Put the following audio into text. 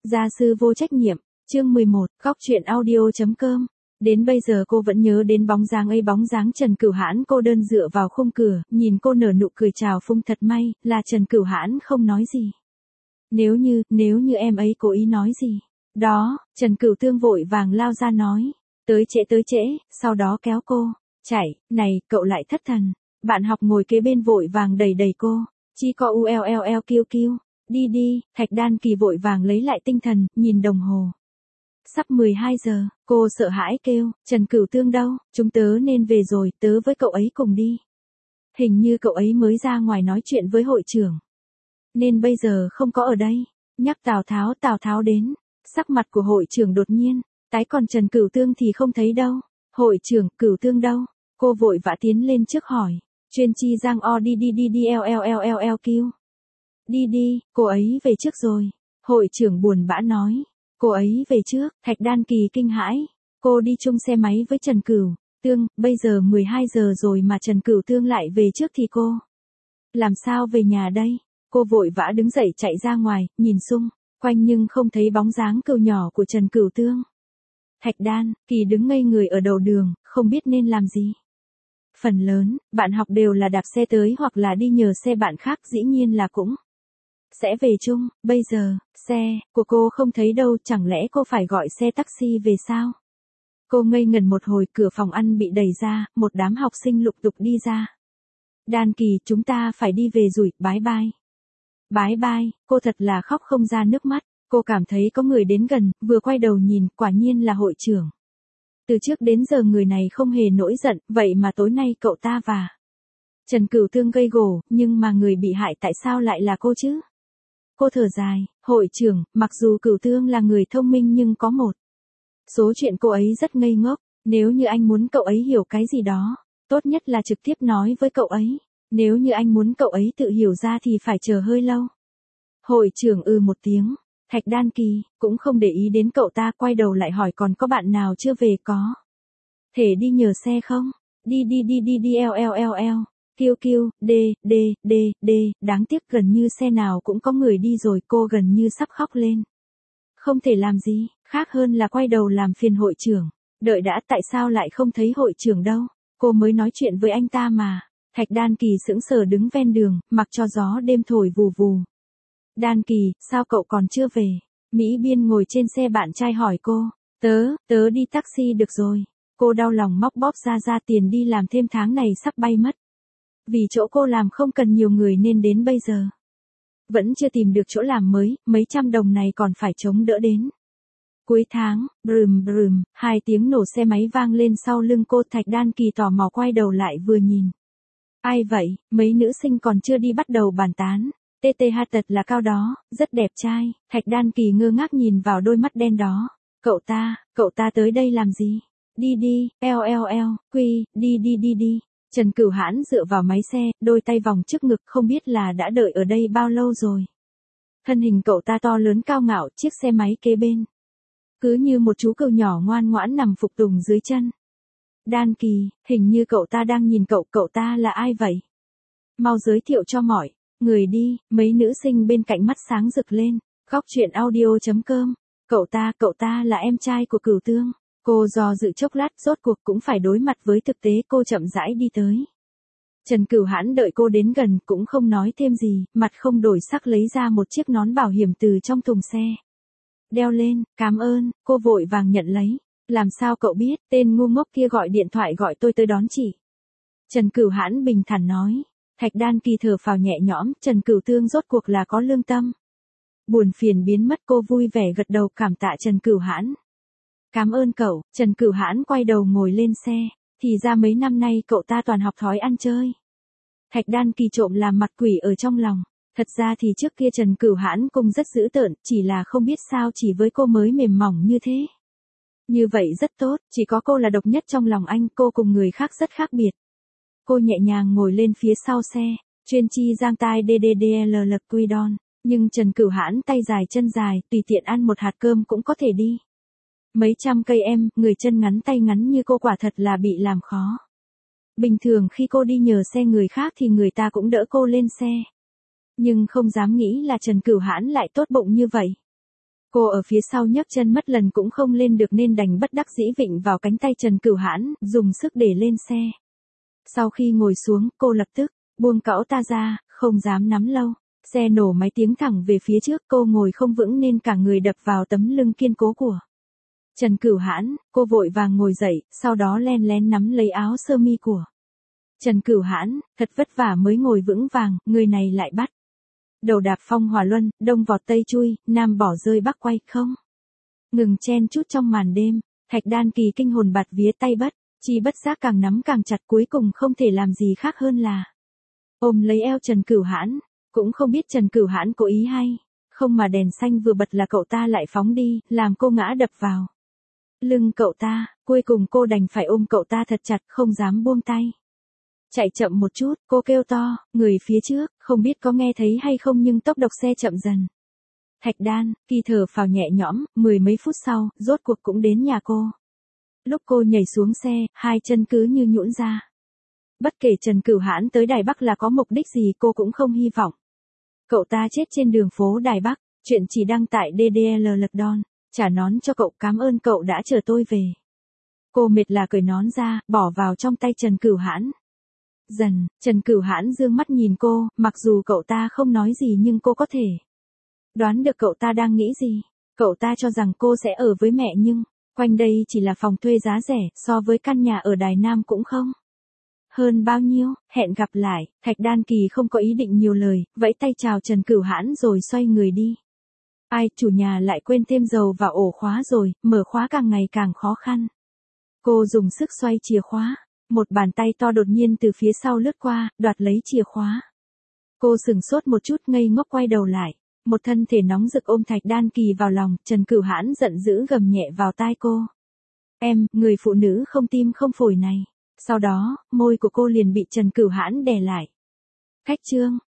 Gia sư vô trách nhiệm, chương 11, góc truyện audio.com. Đến bây giờ cô vẫn nhớ đến bóng dáng ấy, bóng dáng Trần Cửu Hãn. Cô đơn dựa vào khung cửa, nhìn cô nở nụ cười chào phúng. Thật may là Trần Cửu Hãn không nói gì. Nếu như em ấy cố ý nói gì. Đó, Trần Cửu Tương vội vàng lao ra nói. Tới trễ, sau đó kéo cô. Chạy, này, cậu lại thất thần. Bạn học ngồi kế bên vội vàng đẩy cô. Chỉ có kiu. Đi, Thạch Đan Kỳ vội vàng lấy lại tinh thần, nhìn đồng hồ. Sắp 12 giờ, cô sợ hãi kêu, Trần Cửu Tương đâu, chúng tớ nên về rồi, tớ với cậu ấy cùng đi. Hình như cậu ấy mới ra ngoài nói chuyện với hội trưởng. Nên bây giờ không có ở đây. Nhắc Tào Tháo đến, sắc mặt của hội trưởng đột nhiên, tái, còn Trần Cửu Tương thì không thấy đâu. Hội trưởng, Cửu Tương đâu? Cô vội vã tiến lên trước hỏi. Chuyên chi giang o đi kiu. Đi, cô ấy về trước rồi. Hội trưởng buồn bã nói. Cô ấy về trước, Thạch Đan Kỳ kinh hãi. Cô đi chung xe máy với Trần Cửu Tương, bây giờ 12 giờ rồi mà Trần Cửu Tương lại về trước thì cô làm sao về nhà đây? Cô vội vã đứng dậy chạy ra ngoài, nhìn xung quanh nhưng không thấy bóng dáng cừu nhỏ của Trần Cửu Tương. Thạch Đan Kỳ đứng ngây người ở đầu đường, không biết nên làm gì. Phần lớn, bạn học đều là đạp xe tới hoặc là đi nhờ xe bạn khác, dĩ nhiên là cũng sẽ về chung. Bây giờ, xe của cô không thấy đâu, chẳng lẽ cô phải gọi xe taxi về sao? Cô ngây ngẩn một hồi, cửa phòng ăn bị đẩy ra, một đám học sinh lục tục đi ra. Đan Kỳ, chúng ta phải đi về rồi, bye bye. Bye bye, cô thật là khóc không ra nước mắt. Cô cảm thấy có người đến gần, vừa quay đầu nhìn, quả nhiên là hội trưởng. Từ trước đến giờ người này không hề nổi giận, vậy mà tối nay cậu ta và Trần Cửu Tương gây gổ, nhưng mà người bị hại tại sao lại là cô chứ? Cô thở dài, hội trưởng, mặc dù Cửu Tương là người thông minh nhưng có một số chuyện cô ấy rất ngây ngốc. Nếu như anh muốn cậu ấy hiểu cái gì đó, tốt nhất là trực tiếp nói với cậu ấy. Nếu như anh muốn cậu ấy tự hiểu ra thì phải chờ hơi lâu. Hội trưởng một tiếng. Thạch Đan Kỳ cũng không để ý đến cậu ta, quay đầu lại hỏi còn có bạn nào chưa về, có thể đi nhờ xe không? Đi kiu, đáng tiếc gần như xe nào cũng có người đi rồi. Cô gần như sắp khóc lên. Không thể làm gì khác hơn là quay đầu làm phiền hội trưởng. Đợi đã, tại sao lại không thấy hội trưởng đâu? Cô mới nói chuyện với anh ta mà. Thạch Đan Kỳ sững sờ đứng ven đường, mặc cho gió đêm thổi vù vù. Đan Kỳ, sao cậu còn chưa về? Mỹ Biên ngồi trên xe bạn trai hỏi cô. Tớ đi taxi được rồi. Cô đau lòng móc bóp ra tiền đi làm thêm tháng này sắp bay mất. Vì chỗ cô làm không cần nhiều người nên đến bây giờ vẫn chưa tìm được chỗ làm mới, mấy trăm đồng này còn phải chống đỡ đến cuối tháng. Brum, 2 tiếng nổ xe máy vang lên sau lưng cô. Thạch Đan Kỳ tò mò quay đầu lại vừa nhìn. Ai vậy? Mấy nữ sinh còn chưa đi bắt đầu bàn tán. TTH thật là cao đó, rất đẹp trai. Thạch Đan Kỳ ngơ ngác nhìn vào đôi mắt đen đó. Cậu ta tới đây làm gì? Đi, đi. Trần Cửu Hãn dựa vào máy xe, đôi tay vòng trước ngực, không biết là đã đợi ở đây bao lâu rồi. Thân hình cậu ta to lớn cao ngạo, chiếc xe máy kế bên cứ như một chú cừu nhỏ ngoan ngoãn nằm phục tùng dưới chân. Đan Kỳ, hình như cậu ta đang nhìn cậu ta là ai vậy? Mau giới thiệu cho mọi người đi. Mấy nữ sinh bên cạnh mắt sáng rực lên. Góc truyện audio.com. Cậu ta là em trai của Cửu Tương. Cô do dự chốc lát, rốt cuộc cũng phải đối mặt với thực tế. Cô chậm rãi đi tới. Trần Cửu Hãn đợi cô đến gần cũng không nói thêm gì, mặt không đổi sắc lấy ra một chiếc nón bảo hiểm từ trong thùng xe. Đeo lên, cảm ơn. Cô vội vàng nhận lấy. Làm sao cậu biết? Tên ngu ngốc kia gọi điện thoại gọi tôi tới đón chị. Trần Cửu Hãn bình thản nói. Thạch Đan Kỳ thở phào nhẹ nhõm, Trần Cửu Tương rốt cuộc là có lương tâm. Buồn phiền biến mất, cô vui vẻ gật đầu cảm tạ Trần Cửu Hãn. Cảm ơn cậu. Trần Cửu Hãn quay đầu ngồi lên xe. Thì ra mấy năm nay cậu ta toàn học thói ăn chơi. Thạch Đan Kỳ trộm làm mặt quỷ ở trong lòng. Thật ra thì trước kia Trần Cửu Hãn cũng rất dữ tợn, chỉ là không biết sao chỉ với cô mới mềm mỏng như thế. Như vậy rất tốt, chỉ có cô là độc nhất trong lòng anh, cô cùng người khác rất khác biệt. Cô nhẹ nhàng ngồi lên phía sau xe, chuyên chi giang tai DDDLLQDon, nhưng Trần Cửu Hãn tay dài chân dài, tùy tiện ăn một hạt cơm cũng có thể đi mấy trăm cây em, người chân ngắn tay ngắn như cô quả thật là bị làm khó. Bình thường khi cô đi nhờ xe người khác thì người ta cũng đỡ cô lên xe. Nhưng không dám nghĩ là Trần Cửu Hãn lại tốt bụng như vậy. Cô ở phía sau nhấc chân mất lần cũng không lên được nên đành bất đắc dĩ vịn vào cánh tay Trần Cửu Hãn, dùng sức để lên xe. Sau khi ngồi xuống, cô lập tức buông cõu ta ra, không dám nắm lâu. Xe nổ máy tiến thẳng về phía trước, cô ngồi không vững nên cả người đập vào tấm lưng kiên cố của Trần Cửu Hãn. Cô vội vàng ngồi dậy, sau đó len lén nắm lấy áo sơ mi của Trần Cửu Hãn, thật vất vả mới ngồi vững vàng, người này lại bắt đầu đạp phong hỏa luân, đông vọt tây chui, nam bỏ rơi bắc quay, không ngừng chen chút trong màn đêm. Thạch Đan Kỳ kinh hồn bạt vía, tay bất chi bất giác càng nắm càng chặt, cuối cùng không thể làm gì khác hơn là ôm lấy eo Trần Cửu Hãn. Cũng không biết Trần Cửu Hãn cố ý hay không mà đèn xanh vừa bật là cậu ta lại phóng đi, làm cô ngã đập vào lưng cậu ta. Cuối cùng cô đành phải ôm cậu ta thật chặt, không dám buông tay. Chạy chậm một chút, cô kêu to, người phía trước, không biết có nghe thấy hay không nhưng tốc độ xe chậm dần. Thạch Đan Kỳ thở phào nhẹ nhõm, 10 mấy phút sau, rốt cuộc cũng đến nhà cô. Lúc cô nhảy xuống xe, hai chân cứ như nhũn ra. Bất kể Trần Cửu Hãn tới Đài Bắc là có mục đích gì, cô cũng không hy vọng cậu ta chết trên đường phố Đài Bắc. Chuyện chỉ đăng tại DDL Lật Đon. Trả nón cho cậu, cảm ơn cậu đã chở tôi về. Cô mệt là cởi nón ra, bỏ vào trong tay Trần Cửu Hãn. Dần, Trần Cửu Hãn dương mắt nhìn cô, mặc dù cậu ta không nói gì nhưng cô có thể đoán được cậu ta đang nghĩ gì. Cậu ta cho rằng cô sẽ ở với mẹ nhưng quanh đây chỉ là phòng thuê giá rẻ, so với căn nhà ở Đài Nam cũng không hơn bao nhiêu. Hẹn gặp lại. Thạch Đan Kỳ không có ý định nhiều lời, vẫy tay chào Trần Cửu Hãn rồi xoay người đi. Ai, chủ nhà lại quên thêm dầu vào ổ khóa rồi, mở khóa càng ngày càng khó khăn. Cô dùng sức xoay chìa khóa, một bàn tay to đột nhiên từ phía sau lướt qua, đoạt lấy chìa khóa. Cô sửng sốt một chút, ngây ngốc quay đầu lại. Một thân thể nóng rực ôm Thạch Đan Kỳ vào lòng, Trần Cửu Hãn giận dữ gầm nhẹ vào tai cô. Em, người phụ nữ không tim không phổi này. Sau đó, môi của cô liền bị Trần Cửu Hãn đè lại. Khách trương.